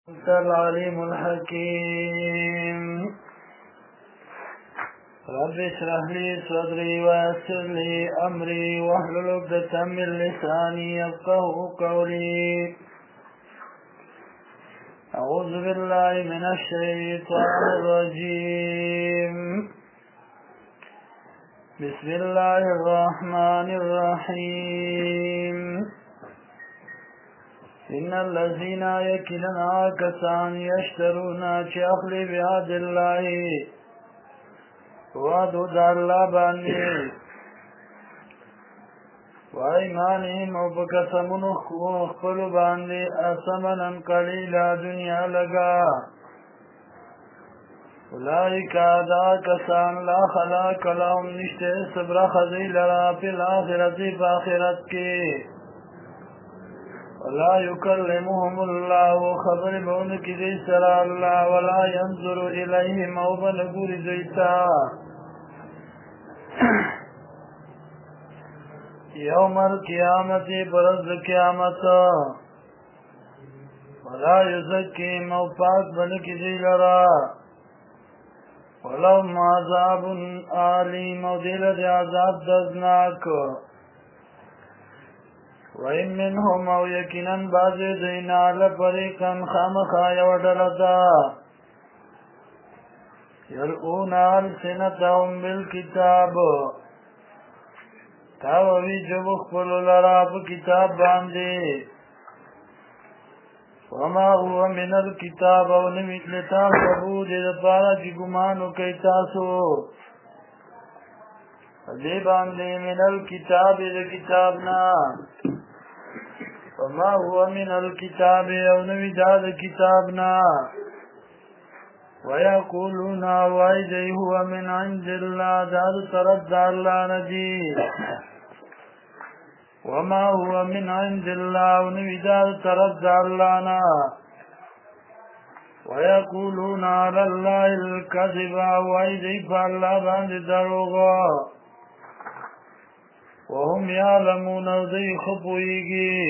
أنت العليم الحكيم. رب اشرح لي صدري ويسر لي أمري واحلل عقدة من لساني يفقهوا قولي. أعوذ بالله من الشيطان الرجيم. بسم الله الرحمن الرحيم. إن الذين يكلنا كسان يشترون شخل بعهد الله وعدد الله باني وإيمانهم وبكسمون خبل باني أثمنا قليلا دنيا لغا أولئك دا كسان لا خلاق لهم نشته صبر خزيل را في الآخرة فآخرت کی ولا يكلمهم الله خبر بون کی دی سرا اللہ ولا ينظر إليهم او بنگور دیتا يوم القيامة برز قیامت ولا يزكيهم او پاک بن کی دی لرا ولهم عذاب آلیم او دیل دی عذاب دزناک وَإِن مِّنْهُمْ أَوْ يَكِنًا بَعْضِ دِينَا لَفَرِيقًا خَامَخَا يَوْدَلَدَا يَلْقُونَ أَلْسِنَتَهُمْ بِالْكِتَابِ تَاوَوِي جَبُخْ فَلُلَرَابُ كِتَاب باندي وَمَا هُوَ مِنَ الْكِتَابِ وَنَمِتْ لِتَاسَبُوا دِدَپَارَ کی گمانو کئی تاسو دے باندے من الكتاب دے کتابنا وما هو من الكتاب او نوی داد کتابنا ويقولون وایدی هو من عند اللہ داد طرف اللہ ندی وما هو من عند اللہ او نوی داد طرف اللہ نا ويقولون على الله الكذب وایدی فاللہ باند دروغا وهم يعلمون ذي خطوئيگي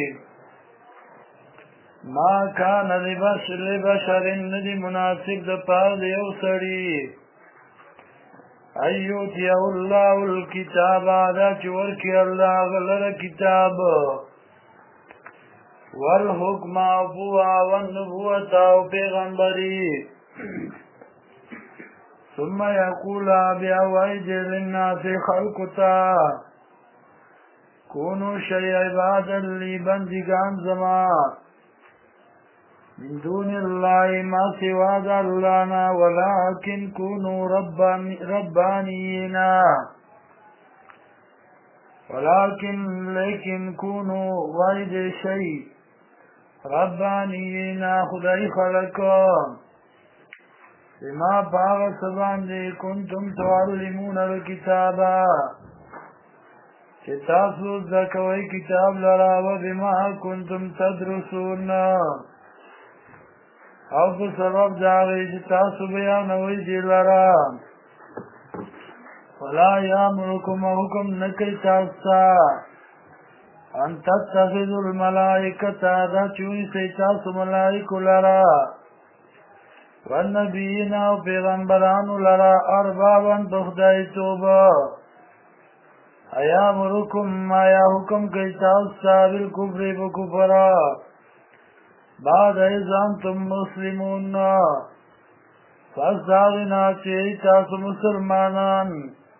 ما كان لبشر ندي مناسب دا پاد يوسري ايوتيه الله الكتاب دا چوركي الله غلر كتاب والحكم ابوا والنبوة وبيغنبري ثم يقول بأوائد للناس خلقتا كونوا شيء عبادا لي بندگان زما من دون الله ما سوى ذلنا ولكن كونوا ربانيين لكن كونوا واحد شيء ربانيين خدای خلقا بما باغ سبان دي كنتم تعلمون الكتابا تاسو زکوی کتاب لرا و بما کنتم تدرسون او بسبب داغی تاسو بیانوی دی لرا ولا یامرکم حکم نکی تاستا ان تتخذوا الملائکتا دا چونی سی تاسو ملائکو لرا والنبیین او پیغمبرانو لرا اربابا بخدای توبا ایامرکم آیا حکم کئی تاستا بالکفر بکفرا بعد ایزانتم مسلمون پس داغنا چی تاسو مسلمانان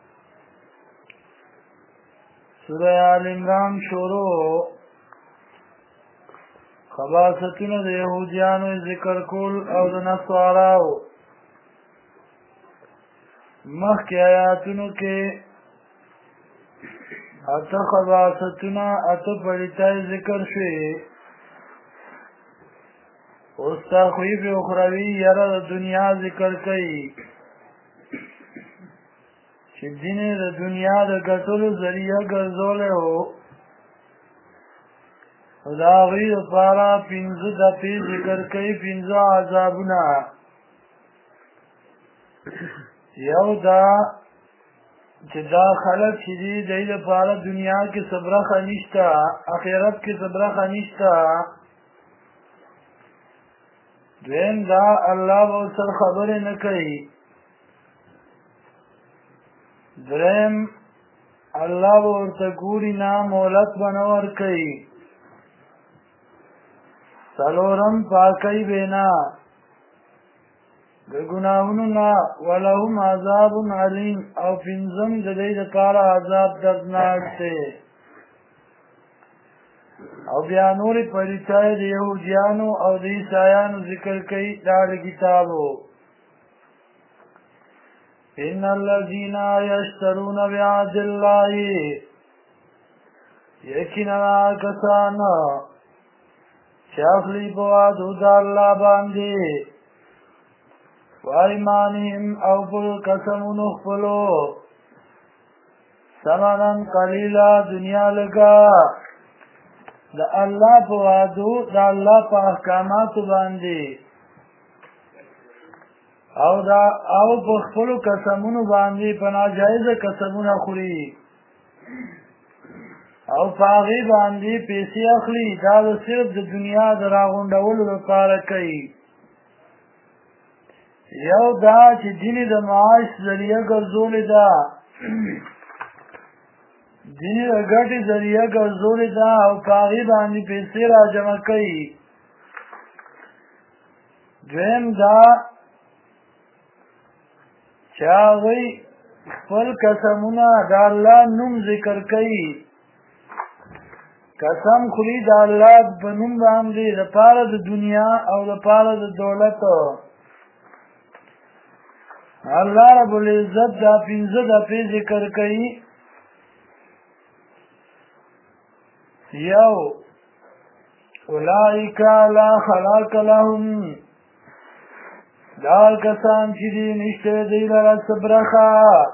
سورہ آل عمران شروع خباستون دا یهودیانو ذکر کول او دا نصاراو مخ کی آیاتونو کے اتا خباستنا اتا پڑیتای ذکر شوی استا خویب اخروی یرا دنیا ذکر کئی چی دین دا دنیا دا گتل ذریعہ گرزولے ہو دا غیر پارا پینز دا پی ذکر کئی پینز عذابنا یو دا چې دا خلق چې دی د لپاره دنیا کې صبره نشته آخرت کې صبره نشته دویم دا الله به ورسره خبرې نه کوي. دریم الله به ورته ګوري نه، مهلت به نه ورکوي. څلورم پاکۍ به نه د ګناهونو نه، ولهم عذاب علیم، او پنځم د دې دپاره عذاب دردناک دی. او بیا نورې پلیتۍ د یهودیانو او د عیسایانو ذکر کوي د اهل کتابو. ان الذین یشترون بعهد الله، یقینا کسان چې اخلي په وعدو د الله باندې، وایمانهم او په قسمونو خپلو، ثمنا قلیلا دنیا لږه، د الله په وعدو د الله په احکاماتو باندې، او په خپلو قسمونو باندې په ناجایزه قسمونه خوري، او په هغې باندې پیسې اخلي. دا د صرف د دنیا د راغونډولو لپاره کوي. یو دا چې دیني د معاش ذریعه ګرځولې ده، دیني د ګټې ذریعه ګرځولې ده، او په هغې باندې پیسې را جمع کوي. دویم دا چې هغوی خپل قسمونه د الله نوم ذکر کوي، قسم خوري د الله په نوم باندې دپاره د دنیا او دپاره د دولت. الله رب العزت دا پنځه دفعې ذکر کوي. یو اولئک لا خلاق لهم، دا کسان چې دي نشته دی لره څه برخه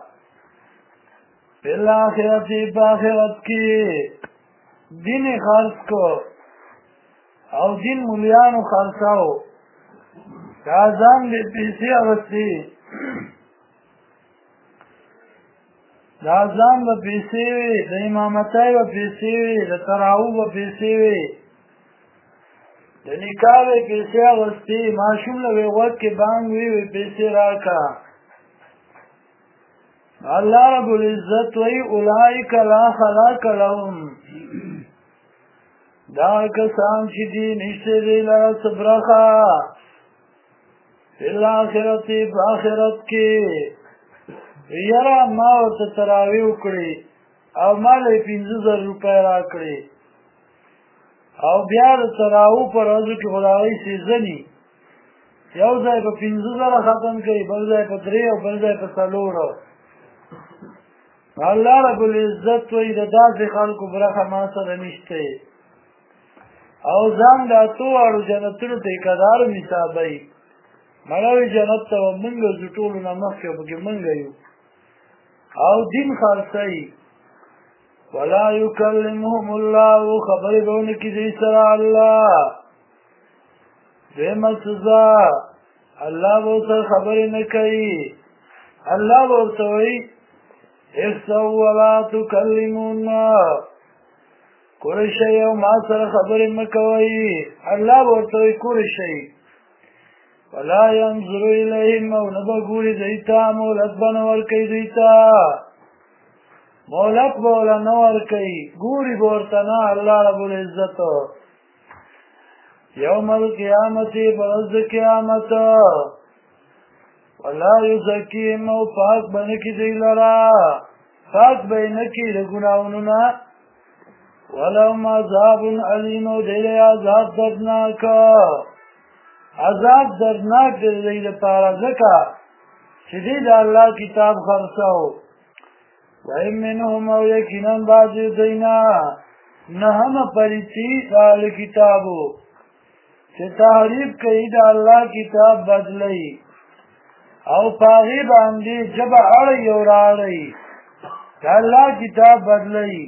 فی الاخرة، په آخرت کې دین یې خرڅ کو او دین مولیانو خرڅاو، دا ځان دې پیسې اغوستې، دا ځان به پیسې وي، د امامتۍ به پیسې وي، د تراوو به پیسې وي، د نکاح به پیسې اغوستې، ماشوم له وی غوږ کې بانګ وي پیسې راکړه. الله رب العزت وی اولئک لا خلاق لهم، دا کسان چې دي نشته دی لره څه برخه فی الاخرة، په آخرت کې. یاره ما ورته تراویح وکړې او ما له یې 50,000 روپۍ راکړې، او بیا د تراویح په ورځو کې خو د هغوی سیزني، یو ځای په 50,000 ختم کوي، بل ځای په 3 او بل ځای په 4. الله رب العزت وایي د داسې خلکو برخه ما سره نشته، او ځان د اتو واړو جنتونو ټیکهدارو حسابوي. مړوي جنت ته به موږ ځو، ټولو نه مخکې پکې موږ یو، او دین خرڅوي. ولا یکلمهم الله، خبرې به ونه کړي دوی سره الله. دویمه سزا الله به ورسره خبرې نه کوي. الله به ورته وایي اخسؤ ولا تکلمون، کوړی شئ او ما سره خبرې مه کوئ. الله به ورته وایي کوړی شئ. ولا ينظر الیهم، او نه به ګوري دوی ته، مهلت به نه ورکوي دوی ته، مهلت به وله نه ورکوي، ګوري به ورته نه الله رب العزت. یوم القیامت، په ورځ د قیامت، ولا یزکیهم، او پاک به نه کړي دوی لره، پاک به یې نه کړي د ګناهونو نه. ولهم عذاب علیم، او دی له عذاب دردناک، عذاب دردناک دی د دوی لپاره، ځکه چې دوی د الله کتاب خرڅاو. وإن منهم، او یقینا بعضې دوی نه، نهمه پلیتي د اهل کتابو چې تحریف کوي د الله کتاب بدلوي، او په هغې باندې ژبه اړوي او رااړوي، د الله کتاب بدلوي.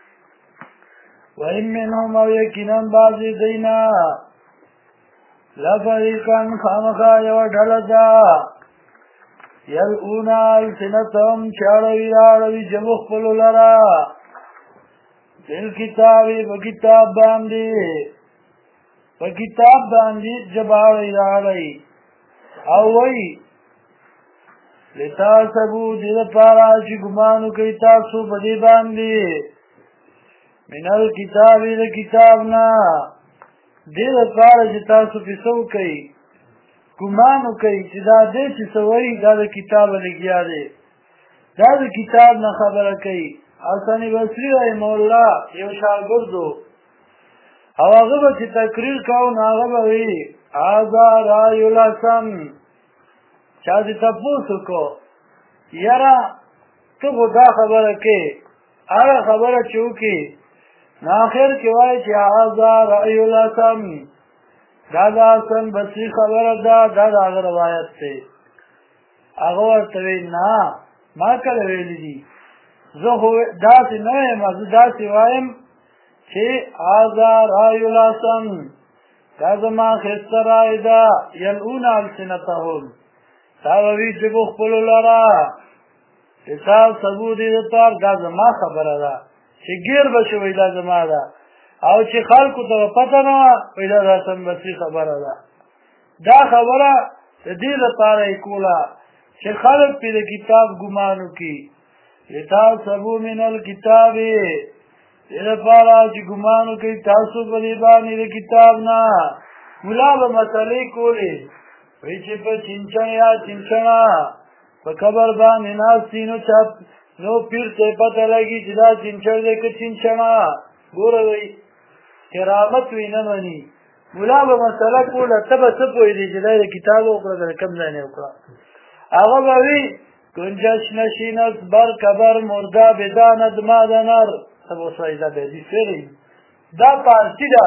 وإن منهم، او یقینا بعضې دوی نه، لفریقا، خامخا یوه ډله ده، یلؤون السنتهم، چې اړوي رااړوي ژبو خپلو لره، بالکتاب، په کتاب باندې، په کتاب باندې جباړی راړی او وی لتاسبو دې لپاره چې ګمان کوي تاسو په دې باندې منل کتاب دې کتاب نه دې لپاره چې تاسو په څو کوي ګمان کوي چې دا دې چې سوي دا د کتاب لګیا دی دا د کتاب نه خبره کوي حسن بصری رحمه الله یو شاګردو او هغه چې تقریر کاو نه هغه وی هذا رأي الحسن چا دې تاسو کو یاره ته دا خبره کې هغه خبره چوکي ناخر کې وای چې هذا رأي الحسن دا د حسن بصری خبره دا هغه روایت دی هغه ورته نه ما کله ویلي دي زه خو داسې نه یم زه داسې وایم چې هذا رأي الحسن دا زما ښایسته رای ده یلعون السنتهم تا وی چې خپلو لره چې تاسو دې دپاره دا زما خبره ده چې ګیر به شي وایي دا زما ده او چې خلکو ته پته نه وه وایي دا د حسن بصري خبره ده دا خبره د دې لپاره یې کوله چې خلک پرې د کتاب ګمان وکړي لتاسبو من الکتاب دې لپاره چې ګمان وکړي تاسو په دې باندې د کتاب نه ملا به مسلې کولې وی چې په چنچن یا چنچنا په قبر باندې ناستي نو چاپ نو پیر ته پته لګي چې دا چنچن دی که چنچنا ګوره وی کرامت وی نه مني ملا به مسله کوله ته به څه پوهېدې چې دا د کتاب وکړه که د کوم ځای نه وکړه هغه به وي گنجش نشینت بر قبر مرده بداند مادنر ته به اوس وایي دا به حدیث ویلی دا پارسي ده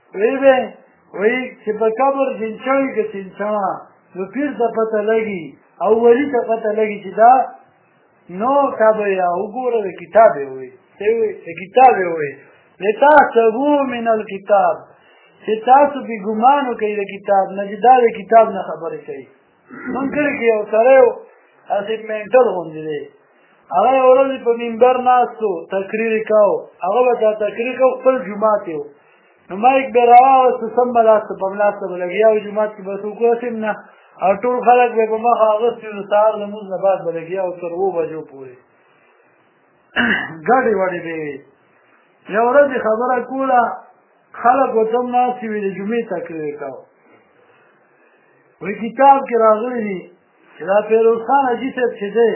وی چې په قبر چنچوي که چنچنا نو پیر ته پته لګي او ولي ته پته لګي چې دا نو تا به یا وګوره د کتاب یې وایي د کتاب یې وایي لتحسبو من الکتاب چې تاسو بې ګمان وکړئ د کتاب نه چې دا د کتاب نه خبرې کوي موږ کلي کې یو سړی و هسې مینټل غوندې دی هغه یو ورځ په منبر ناست و تقریر یې کوو هغه به دا تقریر کوو خپل جومات یې و نو مایک به راواغسته سم به لاسته په ملاسته به لګیا و جومات کې به څوک رسم نه او ټول خلک به په مخه اغوستي نو سهار لمونځ نه بعد به لګیا و تر 7 بجو پورې ګډې وډې به وې یو ورځ یې خبره کوله خلک ورته هم ناستې وي د جمعې تقریر یې کوو وایي کتاب کې راغلي دي چې دا فیروز خان حاجي صاحب چې دی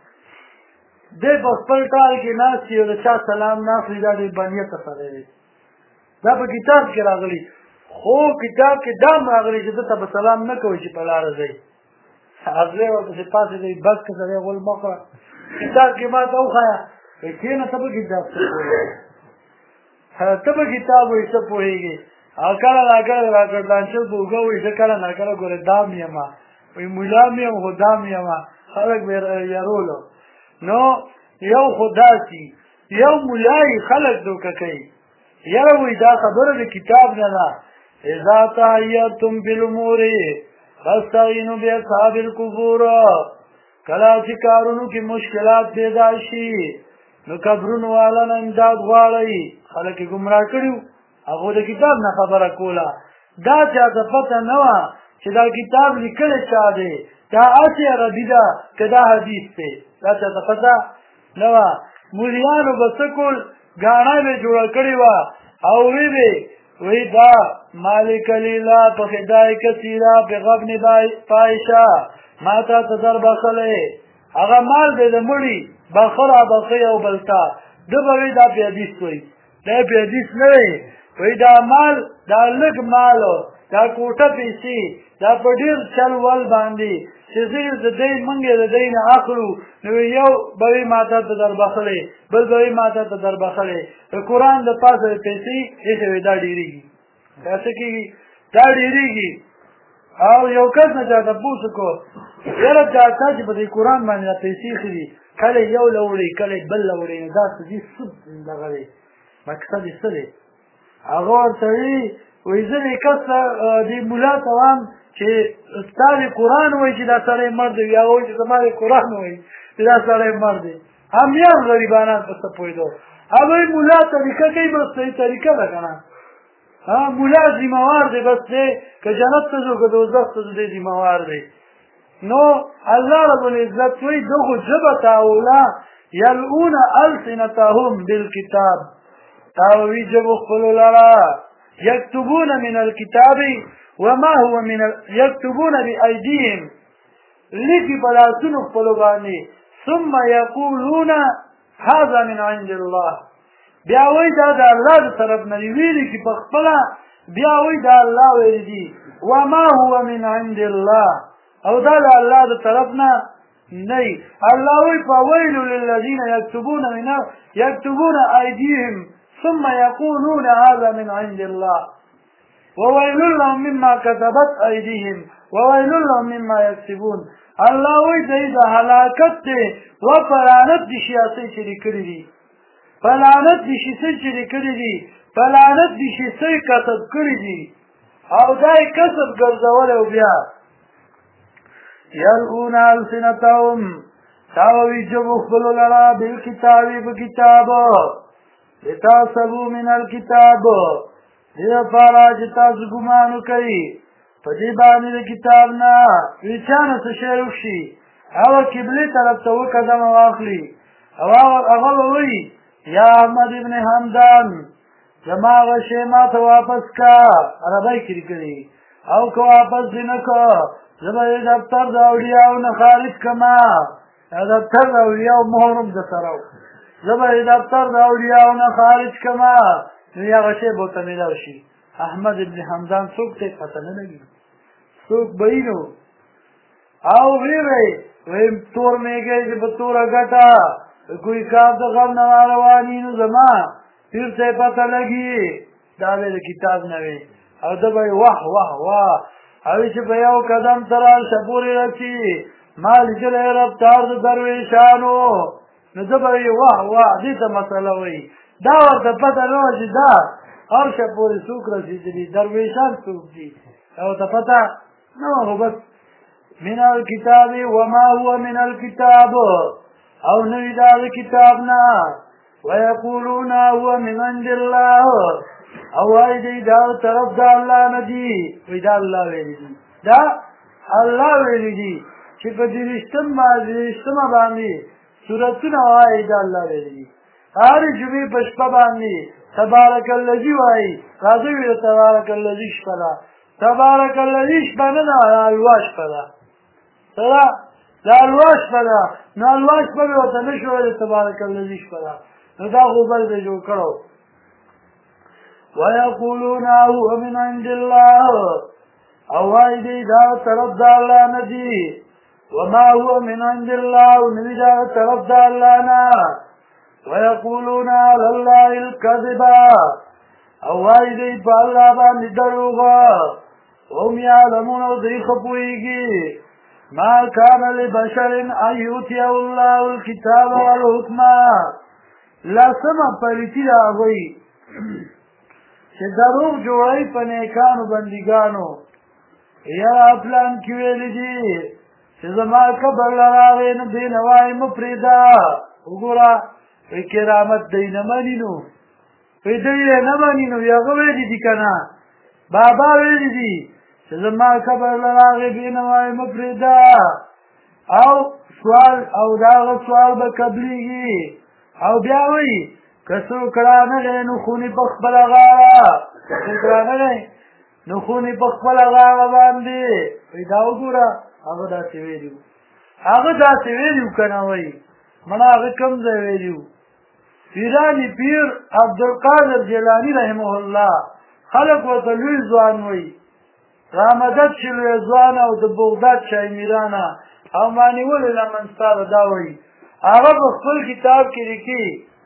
دی په خپل ټال کې ناست وي او د چا سلام نه اخلي دا ډېر بنیته سړی دی دا په کتاب کې راغلي خو کتاب کې دا هم راغلي چې ده ته به سلام نه کوئ چې په لاره ځئ حضرې ورپسې پاڅېدئ بس که سړی غول مه کړه کتاب کې ما ته وښایه وایي کښېنه ته به کتاب څه پوهېږې ته به کتاب وایي څه پوهېږې او کله ناکله راکړدانچل به اوږه وایي زه کله ناکله ګورې دام یم وایي ملا م یم خو دام یم خلک به یرولو نو یو خو داسې یو ملایي خلک دوکه کوي یاره وایي دا خبره د کتاب نه ده اذا تحیرتم بالامور فاستعینوا باصحاب القبور کله چې کارونو کې مشکلات پیدا شي نو قبرونو والا نه امداد غواړئ خلک یې ګمراه کړي هغه د کتاب نه خبره کوله دا چاته پته نه وه چې دا کتاب لیکلی چا دی دا هسې عربي ده که دا حدیث دی دا چاته پته نه وه مولیانو به څه کول ګاڼه به جوړه کړې وه او وی دا مالک لیلا په خدای کثیره په غبن پایشه ما ته در بخلی هغه مال دی د مړي بخره بخی او بلتا ده به وی دا په حدیث وی دا په حدیث نه وی وی دا مال دا لږ مالو دا کوټه پیسې دا په ډېر چل ول باندې چې زه د دی موږ یې د دی نه اخلو نو یو به وي ما ته ته در بخلی بل به وي ما ته ته در بخلی د قرآن د پاسه پیسې ایښې وي دا ډېرېږي دا څه کېږي دا ډېرېږي او یو کس نه چا تپوس وکړو یاره دا تا چې په دې قرآن باندې دا پیسې ایښې دي کله یو له وړي کله بل له وړي نو دا څه دي څه دغه دی مقصد یې څه دی هغه ورته وي وایي زه دې کس ته دې ملا ته وایم چې ستا د قرآن وایي چې دا سړی مړ دی یا وایي چې زما د قرآن وایي چې دا سړی مړ دی همیان غریبانان په څه پوهېدو هغوی ملا طریقه کوي بس صحیح طریقه ده که نه مولا ذمہوار دی بس دے کہ جنت ته ځو که دوزخ ته ځو دی ذمہوار دی نو الله رب العزت وی دغه ژبه تاوله یلؤون السنتهم بالکتاب تاوی ژبو خپلو لره یکتبون من الكتاب وما هو من یکتبون بأیدیهم لیکي په لاسونو خپلو باندې ثم یقولون هذا من عند الله بیا وی دا د الله د طرف نه ویلي چې په خپله بیا وی دا الله ویلي دي وما هو من عند الله او دا د الله د طرف نه نه الله وی فویل للذین یکتبون ایدیهم ثم يقولون هذا من عند الله وويل لهم مما كتبت أيديهم وويل لهم مما يكسبون الله وی دی د هلاکت دی و پلانت دی شیاسی چری کری دی پلانت دی شیسی چری کری دی پلانت دی شیسی کسب کری دی او دای کسب گرزول او بیا یلقون السنتهم تاوی جبو خبلو لرا بالکتابی بکتابو لتاسبو من الكتاب دې پارا چې تاسو ګمانو کوي په دې باندې کتاب نه وچانه څه شی وشي او قبله طرف ته وقدم واخلي او هغه وی یا احمد ابن حمدان جماغه شی ما ته واپس کا عربی کې کړی او کو واپس دینه کو زبر دفتر دا اولیاء نه خارج کما دفتر دا اولیاء محرم د سره زبر دفتر دا اولیاء نه خارج کما نو یا غشی بوته میلاو شي احمد ابن حمدان څوک ته پته نه لګي څوک بینو او وی تور میگه چې په توره ګټه کوئی کار د غم نه رواني نو زما پیر ته پته لګي دا د کتاب نه وي او دا به واه واه واه او چې په یو قدم ترال شپوري رچی مال جل رفتار د درویشانو نو دا به واه واه دې ته مسله وي دا ورته پته نه و چې دا هر شپوري څوک رسېدلي درویشان څوک دي او ته پته نه و بس من الكتاب وما هو من الكتاب او نوی دا کتابنا ويقولون هو من عند الله او ای دی دا طرف دا الله ندی وی دا الله ویلی دی دا الله ویلی دی چې په دې باندې سورتونه وایي دا الله ویلی دی هر جمعې په شپه باندې تبارک الذی وایي راځي وی تبارک الذی شپه تبارک الذی شپه نه الواش شپه ترى لا الواش فلا نو الواش فلا وتنشو تبارك الذي شفلا ندا غبل به جو کړو ويقولون هو من عند الله او ايدي دا طرف دا الله ندي وما هو من عند الله ندي دا طرف دا الله نا ويقولون على الله الكذب او ايدي بالله باندې دروغ هم يعلمون ذي خپويږي ما كان لبشر ان يؤتيه الله الكتاب والحكم لا سما پریتی راغوي چې دروغ جوړي په نیکانو بندګانو یا پلان کې ویل دي چې زما قبر راغی نه دین وای مفردا وګوره کرامت دین مانینو په دې نه مانینو یا غوې دي کنه بابا ویل دي زما خبر لراغی بینوای مفردا او سوال او داغ سوال با قبلیگی او بیاوی کسو کرانه نو خونی بخبل غارا کسو کرانه نو خونی بخبل غارا باندی وی داو گورا آغا دا سویلیو کنوی منا آغا کم زویلیو پیرانی پیر عبدالقادر جیلانی رحمه اللہ خلق و تلوی زوانوی رامدد شلوی زوان او د بغداد شای میرانا او مانیول لمنستار داوی آغا بخفل کتاب کی لکی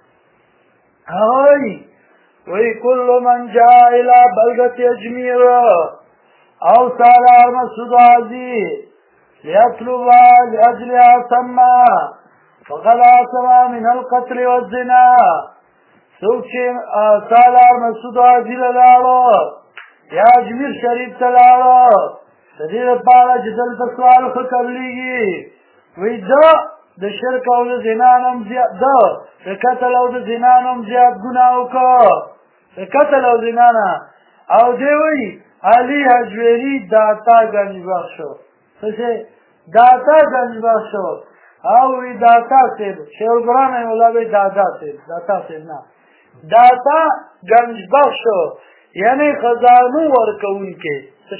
آغای وی کل من جا الى بلغت اجمیر او سالار مسعود عزی لیطلبا لأجلها سما فقد آسما من القتل والزنا سوچی سالار مسعود عزی لدارو یا اجمیر شریف تلارو تدیر پارا جدل پسوال خکرلیگی وی دا شرک او دا زنانم زیاد دا قتل او دا زنانم زیاد گناو که قتل او زنانا او دی وی علی حجویری داتا گنج بخشو داتا گنج بخشو او وی داتا سیب شیخ القرآن اولا بی داتا سیب نا داتا گنج بخشو یعنی خزانو ورکون کے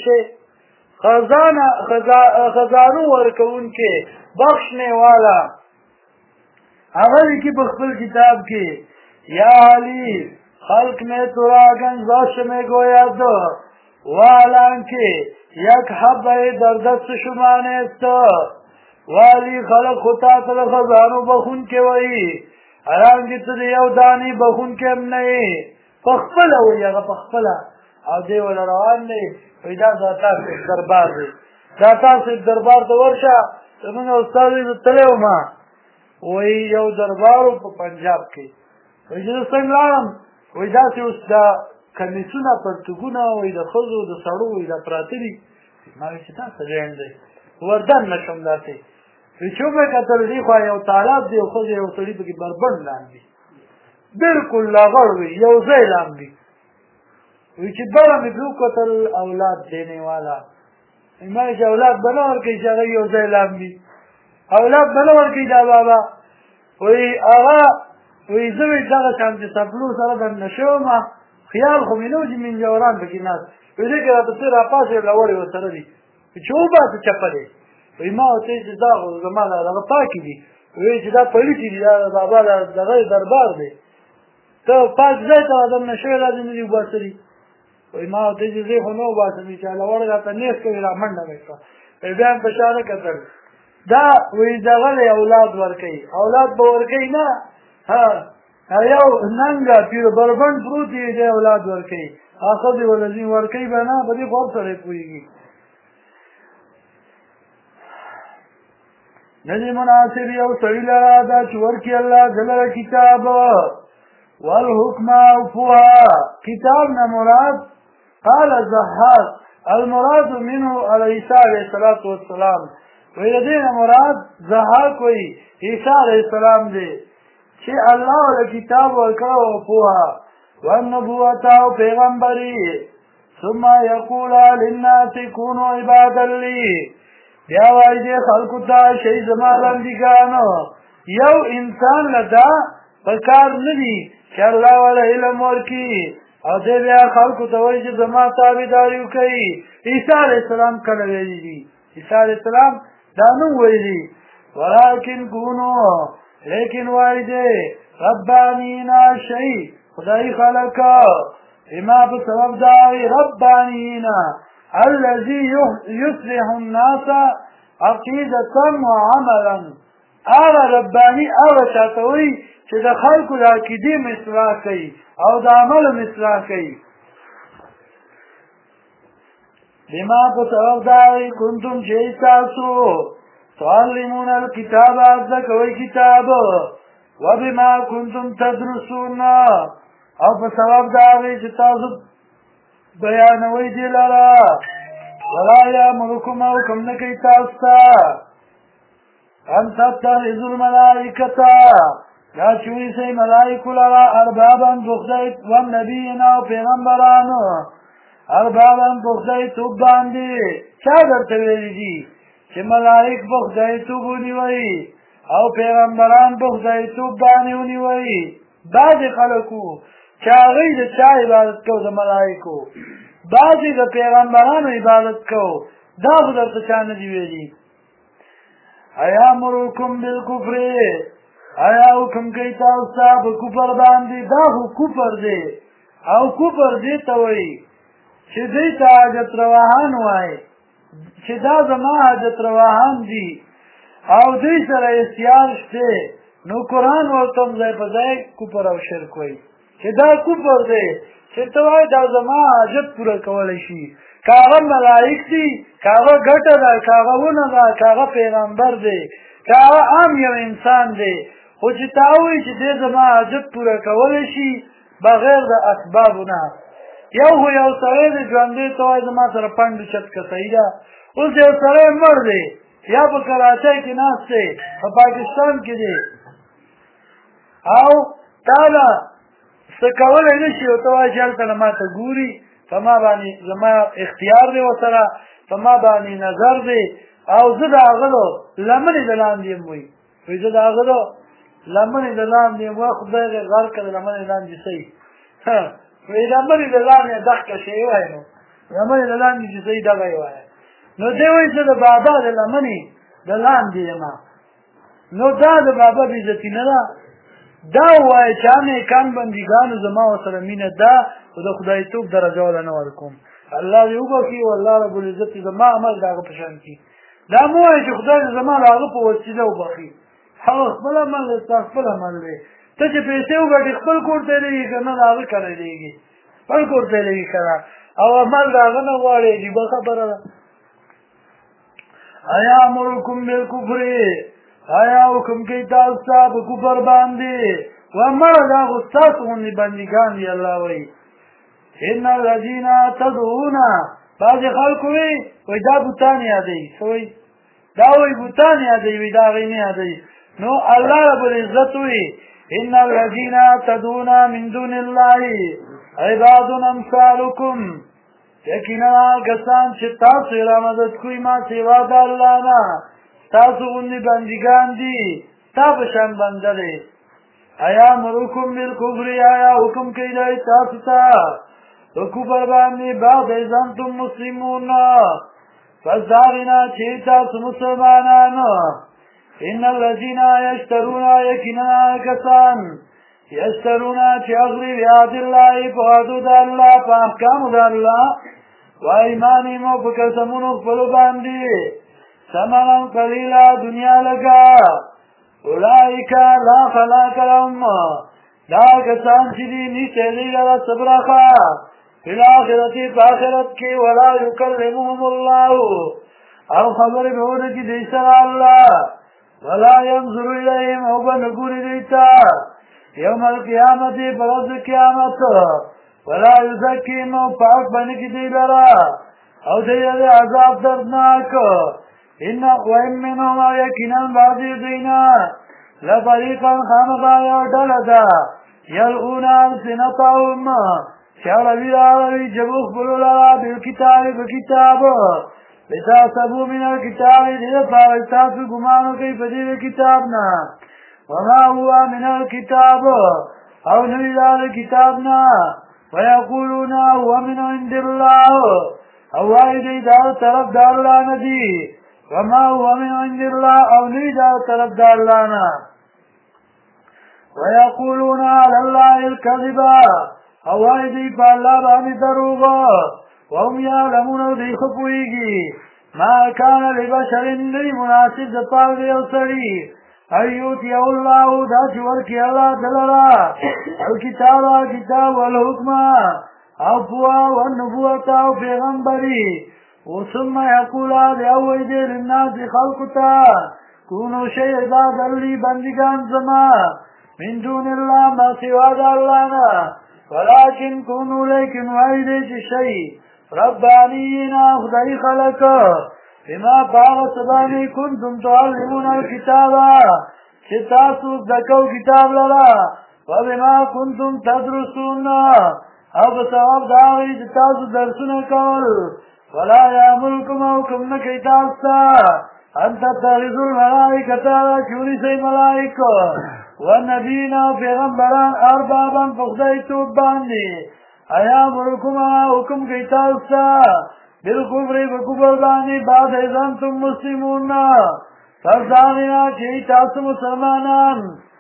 خزانو ورکون کے بخشنے والا اگر کی بخبل کتاب کی یا علی خلق میں ترا گنج بخش میں گویا دو والان کے یک حب دردست شمانیست والی خلق خطا تل خزانو بخون کے وئی حرانگی تل یو دانی بخون کے ام نئی پخپلا وئی اگا پخپلا او دیوال روان نئی ویدا داتا سے دربار دی داتا سے دربار دورشا تمہیں استازی تلیو ما وی یو دربارو پا پنجاب کی وی جدو سنگ لارم وی دا سی اس دا کمیسونا پرتگونا وی دا خزو دا سڑو وی دا پراتری ماوی چی تا سجین دی وردن نشم دا سی وی چو میں قتل دی خواہ یو تالاب دی و خز یو سڑی پکی بربند لان دی بلکل لاغر وی یو زی لان دی وی چی برا مکلو قتل اولاد دینے والا ماوی چی اولاد بناور کئی چاگه یو زی لان دی اولاد بناور کئی دا بابا وی آغا وی زوی داغا چانچه سپلو سردن نشو ما خیال خو مینو چې من جوران پکې ناست وی دې کې راته څه راپاسې راوړې ورسره دي چې وباسه چپه دی وی ما ورته چې دا خو زما دغه پاکې دي وی چې دا پلیتې دي دا بابا دغه دربار دی ته پاک ځای ته ادم نشوی لازم دي وباسلي وی ما ورته چې زه خو نه وباسم چې هلوړ راته نیس کوي را منډه مې کړه وی بیا هم په شا نه کتل دا وی دغه دی اولاد ورکوي اولاد به ورکوي نه یو ننګه پیر بربند پروت دی دی اولاد ورکوي آخر دی ولزی ورکوي به نه په دې خو سره پوهېږي نه دی مناسب یو سړي لره دا چې ورکړي الله دلره کتاب والحکم اوفوها کتاب نه مراد قال الضحاک المراد منه عیسی علیه الصلاة والسلام وی د دې نه مراد ضحاک وی عیسی علیه السلام دی چې الله ول کتاب ورکړو او پوها والنبوة او پیغمبري ثم يقول للناس كونوا عبادا لي بیا وایي دې خلکو ته شي زما بندګانو یو انسان لدا پکار نه دي چې الله ول علم ورکي او دې بیا خلکو ته وایي چې زما تابعداري وکړي عیسی علیه السلام کله ویلي دي عیسی علیه السلام دا نو ویلي ولكن كونوا لیکن وائی دے ربانینا شئی خدای خلقا اما بسبب دائی ربانینا الذي يصلح الناس عقیدتا وعملا آغا ربانی آغا شاتوی چه دا خلقو دا عقیدی مصلاح کئی او دا عمل مصلاح کئی بما بسبب دائی کنتم شیطاسو تعلمون الكتاب ازدکوی کتاب وبما کنتم تدرسون او بسبب داغی چه تاسو بیانوی دی لرا ولا یامرکم او کم نکی تاستا ان تتخذوا الملائکتا یا چوی سی ملائکو لرا اربابا بخدای والنبینا و پیغمبرانو اربابا بخدای توب باندی چا در تویلی دی چې ملائک په خدای توب ونیوي او پیغمبران په خدای توب باندې ونیوي بعضې خلکو چې هغوی د چا عبادت کو د ملائکو بعضې د پیغمبرانو عبادت کو دا خو درته چا نه دي ویلي ایامرکم بالکفر ایا حکم کوي تاسو ته په کفر باندې دا خو کفر دی او کفر دې ته وایي چې دوی ته حاجت رواحان وایي چې دا زما حاجت رواحان دي او دوی سره استیار شته نو قرآن ورته ځای په ځای کفر او شرک وایي چې دا کفر دی چې ته وایې دا زما حاجت پوره کولی شي که هغه ملایک دي که هغه ګټه ده که هغه ونه ده که هغه پیغمبر دی که هغه عام یو انسان دی خو چې تا وایي چې دی زما حاجت پوره کولی شي بغیر د اسبابو نه یو خو یو سړی دی ژوندی ته وایي زما سره پنډ چت که صحیح ده اوس یو سړی مړ دی یا په کراچۍ کې ناست دی په پاکستان کې دی او تا له څه کولی نه شي او ته وایي چې هلته له ما ته ګوري په ما باندې زما اختیار دی ورسره په ما باندې نظر دی او زه د هغه لمنې د لاندې یم وایي زه د هغه لمنې د لاندې یم وایي خدای دې غر کړه لمنې لاندې صحیح وایي لمنې د لاندې دغه شی وایي نو لمنې د لاندې چې صحیح دغه یې وایي نو دی وایي زه د بابا د لمنې د لاندې یم نو دا د بابا بېعزتي نه ده دا وایي چې نیکان بندګانو زما ورسره مینه ده خو د خدایتوب درجه وله نه ورکوم الله دې وبخي والله رب العزت زما عمل د هغه په شان کړي دا مو وایي چې خدای دې زما د هغه په وسیله وبخي هغه خپل عمل دی ستا خپل عمل دی ته چې پیسې وګټې خپل کور ته یې لېږي که نه د هغه کره یې لېږي خپل کور ته یې لېږي که نه او عمل د هغه نه غواړې عجیبه خبره ده ایامرکم بالکفر آیا حکم کوي تاسو ته په کفر باندې ومړه دا خو ستاسو غوندې بندګان دي الله وایي ان الذین تدعون بعضې خلکو وایي دا بوتان یادوي څه وایي دا وایي بوتان یادوي وایي دا هغوی نه یادوي نو الله رب العزت وایي ان الذین تدعون من دون الله عباد امثالکم یقینا کسان چې تاسو یې را مدد کوئ ما سوا د الله نه تاسو غوندې بندګان دي ستا په شان بنده دی ایامرکم بالکفر آیا حکم کوي دی تاسو ته په کفر باندې بعد اذ انتم مسلمون پس د هغې نه چې تاسو مسلمانان ان الذین یشترون یقینا کسان یشترون چې اخلي بیعهد الله په وعدو د الله په احکامو د الله و ایمانهم او په قسمونو خپلو باندې ثمنا قلیلا دنیا لګا اولئک لا خلاق لهم دا کسان چې دي نیسې دی لره څه برخه فی الآخرة په آخرت کې ولا یکلمهم الله او خبرې به ونه کړي دوی سره الله ولا ینظر الیهم او به نه ګوري دوی ته یوم القیامت په ورځ د قیامت ولا یزکیهم او پاک به نه کړي دوی لره او دوی له عذاب دردناک وإن منهم یقینا بعضې دوی نه لفریقا خامخا یوه ډله ده یلغون السنتهم چې اړوي راړوي ژبو خپلو لره بالکتاب په کتاب لتحسبوا من الکتاب دې دپاره چې تاسو ګمان وکئ په دې د کتاب نه وما هو من الکتاب او نه وي دا د کتاب نه ویقولون هو من عند الله او وایي دوی دا د طرف د الله نه دي وما هو من عند الله او نه وي دا د طرف د الله نه ویقولون علی الله الکذب او وایي دوی په الله باندې دروغ وهم یعلمون او دوی ښه پوهېږي ما کان لبشر نه وي مناسب د پاره د یو سړي ان یؤتیه الله دا چې ورکړي الله ده لره الکتاب کتاب والحکم او پوهه والنبوت او پیغمبري ثم یقول بیا وایي دی للناس خلقو ته کونو شئ عبادا لی بندګان زما من دون الله ما سوا د الله نه ولكن كونوا لیکن وایي دی چې شئ ربانیین خدای خلق بما پاغه څه باندې کنتم تعلمون الکتاب چې تاسو زده کوئ کتاب لره وبما کنتم تدرسون او په ثواب د هغې چې تاسو درسونه کول ولا یامرکم او حکم نه کوي تاسو ته ان تتخذوا الملائکة چې ونیسئ ملائکه والنبیین او پیغمبران اربابا په خدایتوب باندې ایامرکم حکم کوي تاسو ته بالکفر په کفر باندې بعد اذ انتم مسلمون پس د هغې نه چې تاسو مسلمانان